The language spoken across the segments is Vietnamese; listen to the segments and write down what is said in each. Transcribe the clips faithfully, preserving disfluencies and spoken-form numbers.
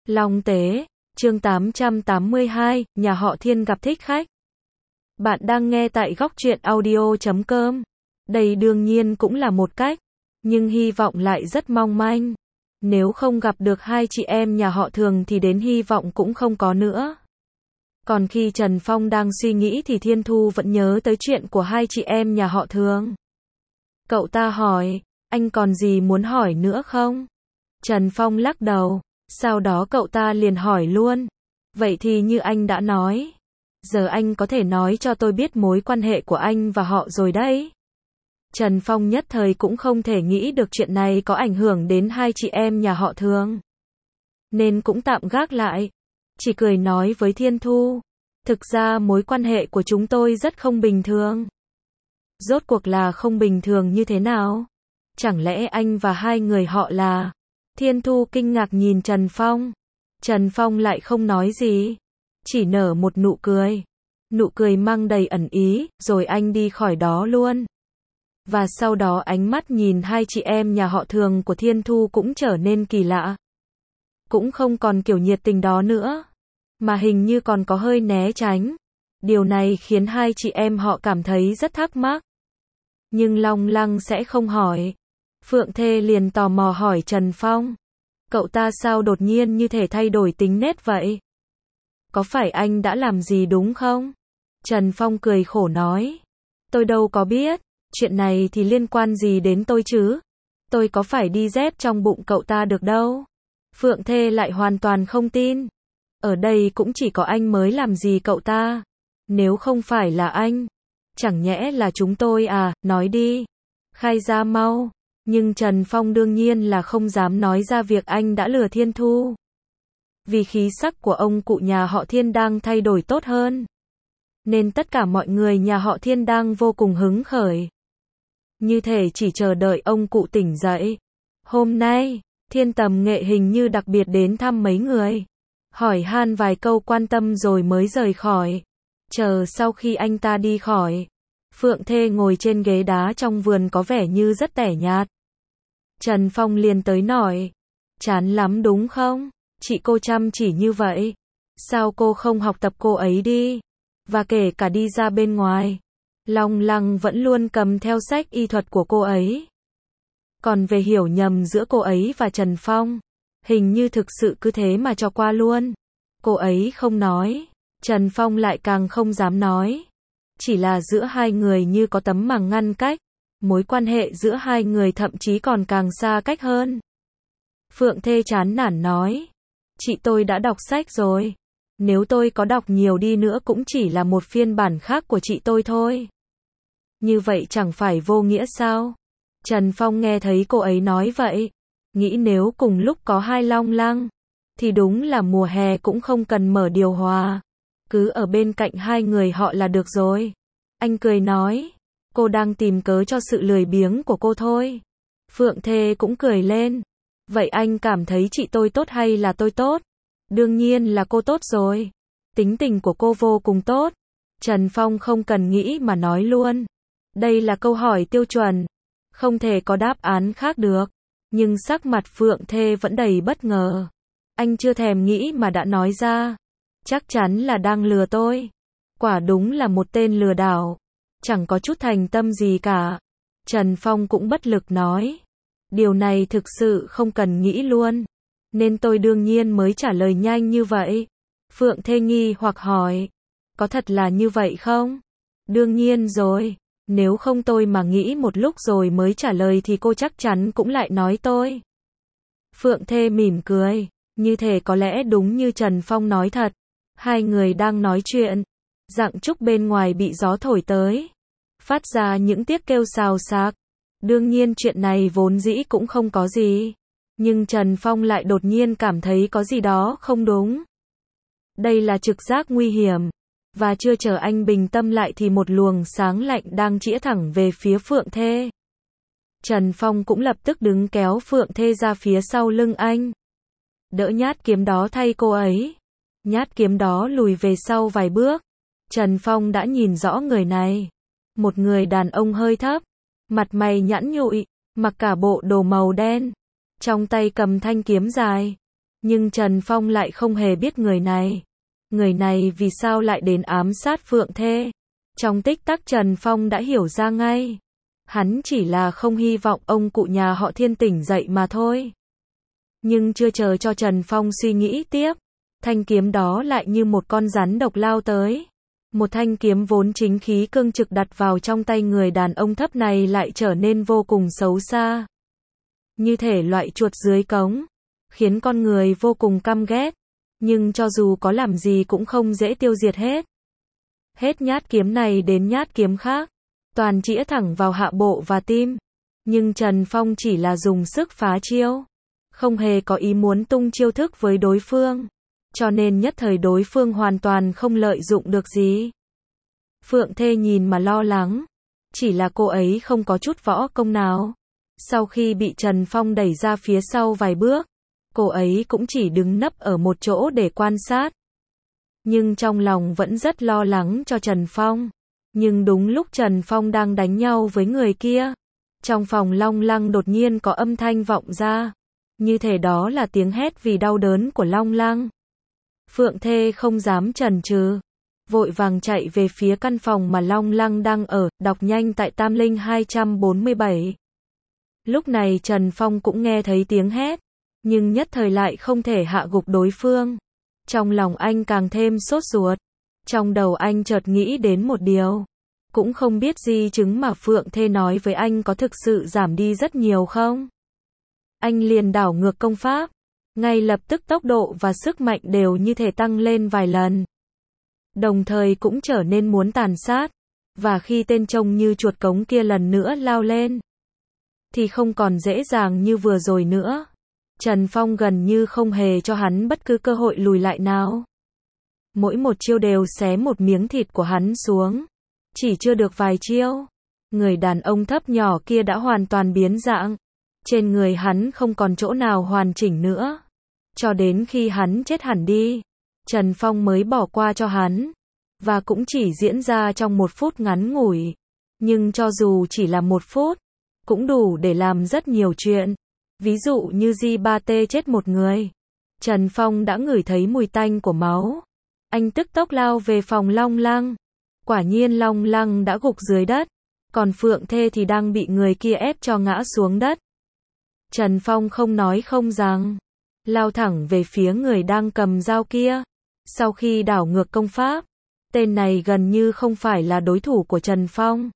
Long Tế, chương tám trăm tám mươi hai, nhà họ Thiên gặp thích khách. Bạn đang nghe tại góc truyện audio chấm com. Đây đương nhiên cũng là một cách, nhưng hy vọng lại rất mong manh. Nếu không gặp được hai chị em nhà họ Thường thì đến hy vọng cũng không có nữa. Còn khi Trần Phong đang suy nghĩ thì Thiên Thu vẫn nhớ tới chuyện của hai chị em nhà họ Thường. Cậu ta hỏi, anh còn gì muốn hỏi nữa không? Trần Phong lắc đầu, sau đó cậu ta liền hỏi luôn. Vậy thì như anh đã nói, giờ anh có thể nói cho tôi biết mối quan hệ của anh và họ rồi đấy. Trần Phong nhất thời cũng không thể nghĩ được chuyện này có ảnh hưởng đến hai chị em nhà họ Thường, nên cũng tạm gác lại. Chỉ cười nói với Thiên Thu, thực ra mối quan hệ của chúng tôi rất không bình thường. Rốt cuộc là không bình thường như thế nào? Chẳng lẽ anh và hai người họ là... Thiên Thu kinh ngạc nhìn Trần Phong. Trần Phong lại không nói gì, chỉ nở một nụ cười. Nụ cười mang đầy ẩn ý, rồi anh đi khỏi đó luôn. Và sau đó ánh mắt nhìn hai chị em nhà họ Thường của Thiên Thu cũng trở nên kỳ lạ. Cũng không còn kiểu nhiệt tình đó nữa, mà hình như còn có hơi né tránh. Điều này khiến hai chị em họ cảm thấy rất thắc mắc. Nhưng Long Lăng sẽ không hỏi. Phượng Thê liền tò mò hỏi Trần Phong, cậu ta sao đột nhiên như thể thay đổi tính nết vậy? Có phải anh đã làm gì đúng không? Trần Phong cười khổ nói, tôi đâu có biết, chuyện này thì liên quan gì đến tôi chứ? Tôi có phải đi dép trong bụng cậu ta được đâu? Phượng Thê lại hoàn toàn không tin. Ở đây cũng chỉ có anh mới làm gì cậu ta. Nếu không phải là anh, chẳng nhẽ là chúng tôi à? Nói đi, khai ra mau. Nhưng Trần Phong đương nhiên là không dám nói ra việc anh đã lừa Thiên Thu. Vì khí sắc của ông cụ nhà họ Thiên đang thay đổi tốt hơn, nên tất cả mọi người nhà họ Thiên đang vô cùng hứng khởi. Như thể chỉ chờ đợi ông cụ tỉnh dậy. Hôm nay, Thiên Tầm Nghệ hình như đặc biệt đến thăm mấy người, hỏi han vài câu quan tâm rồi mới rời khỏi. Chờ sau khi anh ta đi khỏi, Phượng Thê ngồi trên ghế đá trong vườn có vẻ như rất tẻ nhạt. Trần Phong liền tới nói, chán lắm đúng không? Chị cô chăm chỉ như vậy, sao cô không học tập cô ấy đi? Và kể cả đi ra bên ngoài, Long Lăng vẫn luôn cầm theo sách y thuật của cô ấy. Còn về hiểu nhầm giữa cô ấy và Trần Phong, hình như thực sự cứ thế mà cho qua luôn. Cô ấy không nói, Trần Phong lại càng không dám nói. Chỉ là giữa hai người như có tấm màng ngăn cách, mối quan hệ giữa hai người thậm chí còn càng xa cách hơn. Phượng Thê chán nản nói, chị tôi đã đọc sách rồi. Nếu tôi có đọc nhiều đi nữa cũng chỉ là một phiên bản khác của chị tôi thôi. Như vậy chẳng phải vô nghĩa sao? Trần Phong nghe thấy cô ấy nói vậy, nghĩ nếu cùng lúc có hai Long Lăng, thì đúng là mùa hè cũng không cần mở điều hòa, cứ ở bên cạnh hai người họ là được rồi. Anh cười nói, cô đang tìm cớ cho sự lười biếng của cô thôi. Phượng Thê cũng cười lên, vậy anh cảm thấy chị tôi tốt hay là tôi tốt? Đương nhiên là cô tốt rồi. Tính tình của cô vô cùng tốt. Trần Phong không cần nghĩ mà nói luôn. Đây là câu hỏi tiêu chuẩn, không thể có đáp án khác được. Nhưng sắc mặt Phượng Thê vẫn đầy bất ngờ. Anh chưa thèm nghĩ mà đã nói ra. Chắc chắn là đang lừa tôi. Quả đúng là một tên lừa đảo, chẳng có chút thành tâm gì cả. Trần Phong cũng bất lực nói, điều này thực sự không cần nghĩ luôn, nên tôi đương nhiên mới trả lời nhanh như vậy. Phượng Thê nghi hoặc hỏi, có thật là như vậy không? Đương nhiên rồi, nếu không tôi mà nghĩ một lúc rồi mới trả lời thì cô chắc chắn cũng lại nói tôi. Phượng Thê mỉm cười, như thể có lẽ đúng như Trần Phong nói thật. Hai người đang nói chuyện, Rặng trúc bên ngoài bị gió thổi tới, phát ra những tiếng kêu xào xạc. Đương nhiên chuyện này vốn dĩ cũng không có gì, nhưng Trần Phong lại đột nhiên cảm thấy có gì đó không đúng. Đây là trực giác nguy hiểm, và chưa chờ anh bình tâm lại thì một luồng sáng lạnh đang chĩa thẳng về phía Phượng Thê. Trần Phong cũng lập tức đứng kéo Phượng Thê ra phía sau lưng anh, đỡ nhát kiếm đó thay cô ấy. Nhát kiếm đó lùi về sau vài bước. Trần Phong đã nhìn rõ người này. Một người đàn ông hơi thấp, mặt mày nhẵn nhụi, mặc cả bộ đồ màu đen, trong tay cầm thanh kiếm dài. Nhưng Trần Phong lại không hề biết người này. Người này vì sao lại đến ám sát Phượng Thê? Trong tích tắc Trần Phong đã hiểu ra ngay. Hắn chỉ là không hy vọng ông cụ nhà họ Thiên tỉnh dậy mà thôi. Nhưng chưa chờ cho Trần Phong suy nghĩ tiếp, thanh kiếm đó lại như một con rắn độc lao tới. Một thanh kiếm vốn chính khí cương trực đặt vào trong tay người đàn ông thấp này lại trở nên vô cùng xấu xa. Như thể loại chuột dưới cống, khiến con người vô cùng căm ghét. Nhưng cho dù có làm gì cũng không dễ tiêu diệt hết. Hết nhát kiếm này đến nhát kiếm khác, toàn chĩa thẳng vào hạ bộ và tim. Nhưng Trần Phong chỉ là dùng sức phá chiêu, không hề có ý muốn tung chiêu thức với đối phương. Cho nên nhất thời đối phương hoàn toàn không lợi dụng được gì. Phượng Thê nhìn mà lo lắng. Chỉ là cô ấy không có chút võ công nào. Sau khi bị Trần Phong đẩy ra phía sau vài bước, cô ấy cũng chỉ đứng nấp ở một chỗ để quan sát. Nhưng trong lòng vẫn rất lo lắng cho Trần Phong. Nhưng đúng lúc Trần Phong đang đánh nhau với người kia, trong phòng Long Lăng đột nhiên có âm thanh vọng ra. Như thể đó là tiếng hét vì đau đớn của Long Lăng. Phượng Thê không dám chần chừ, vội vàng chạy về phía căn phòng mà Long Lăng đang ở, đọc nhanh tại Tam Linh hai trăm bốn mươi bảy. Lúc này Trần Phong cũng nghe thấy tiếng hét, nhưng nhất thời lại không thể hạ gục đối phương. Trong lòng anh càng thêm sốt ruột. Trong đầu anh chợt nghĩ đến một điều. Cũng không biết di chứng mà Phượng Thê nói với anh có thực sự giảm đi rất nhiều không? Anh liền đảo ngược công pháp. Ngay lập tức tốc độ và sức mạnh đều như thể tăng lên vài lần. Đồng thời cũng trở nên muốn tàn sát. Và khi tên trông như chuột cống kia lần nữa lao lên, thì không còn dễ dàng như vừa rồi nữa. Trần Phong gần như không hề cho hắn bất cứ cơ hội lùi lại nào. Mỗi một chiêu đều xé một miếng thịt của hắn xuống. Chỉ chưa được vài chiêu, người đàn ông thấp nhỏ kia đã hoàn toàn biến dạng. Trên người hắn không còn chỗ nào hoàn chỉnh nữa. Cho đến khi hắn chết hẳn đi, Trần Phong mới bỏ qua cho hắn. Và cũng chỉ diễn ra trong một phút ngắn ngủi. Nhưng cho dù chỉ là một phút, cũng đủ để làm rất nhiều chuyện. Ví dụ như Di Ba Tê chết một người. Trần Phong đã ngửi thấy mùi tanh của máu. Anh tức tốc lao về phòng Long Lăng. Quả nhiên Long Lăng đã gục dưới đất. Còn Phượng Thê thì đang bị người kia ép cho ngã xuống đất. Trần Phong không nói không rằng, lao thẳng về phía người đang cầm dao kia. Sau khi đảo ngược công pháp, tên này gần như không phải là đối thủ của Trần Phong.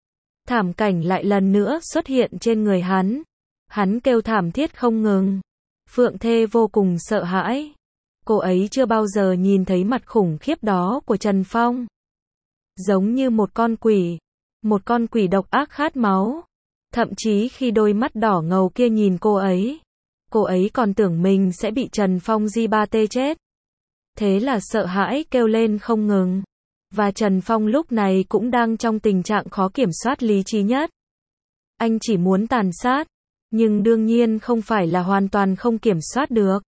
Thảm cảnh lại lần nữa xuất hiện trên người hắn. Hắn kêu thảm thiết không ngừng. Phượng Thê vô cùng sợ hãi. Cô ấy chưa bao giờ nhìn thấy mặt khủng khiếp đó của Trần Phong. Giống như một con quỷ. Một con quỷ độc ác khát máu. Thậm chí khi đôi mắt đỏ ngầu kia nhìn cô ấy, cô ấy còn tưởng mình sẽ bị Trần Phong Di Ba Tê chết. Thế là sợ hãi kêu lên không ngừng. Và Trần Phong lúc này cũng đang trong tình trạng khó kiểm soát lý trí nhất. Anh chỉ muốn tàn sát, nhưng đương nhiên không phải là hoàn toàn không kiểm soát được.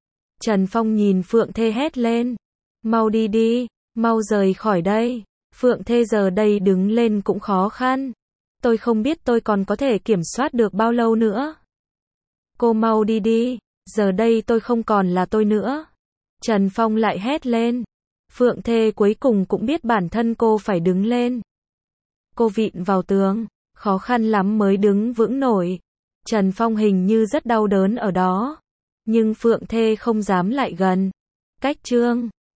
Trần Phong nhìn Phượng Thê hét lên. Mau đi đi, mau rời khỏi đây. Phượng Thê giờ đây đứng lên cũng khó khăn. Tôi không biết tôi còn có thể kiểm soát được bao lâu nữa. Cô mau đi đi, giờ đây tôi không còn là tôi nữa. Trần Phong lại hét lên. Phượng Thê cuối cùng cũng biết bản thân cô phải đứng lên. Cô vịn vào tường, khó khăn lắm mới đứng vững nổi. Trần Phong hình như rất đau đớn ở đó. Nhưng Phượng Thê không dám lại gần. Cách chương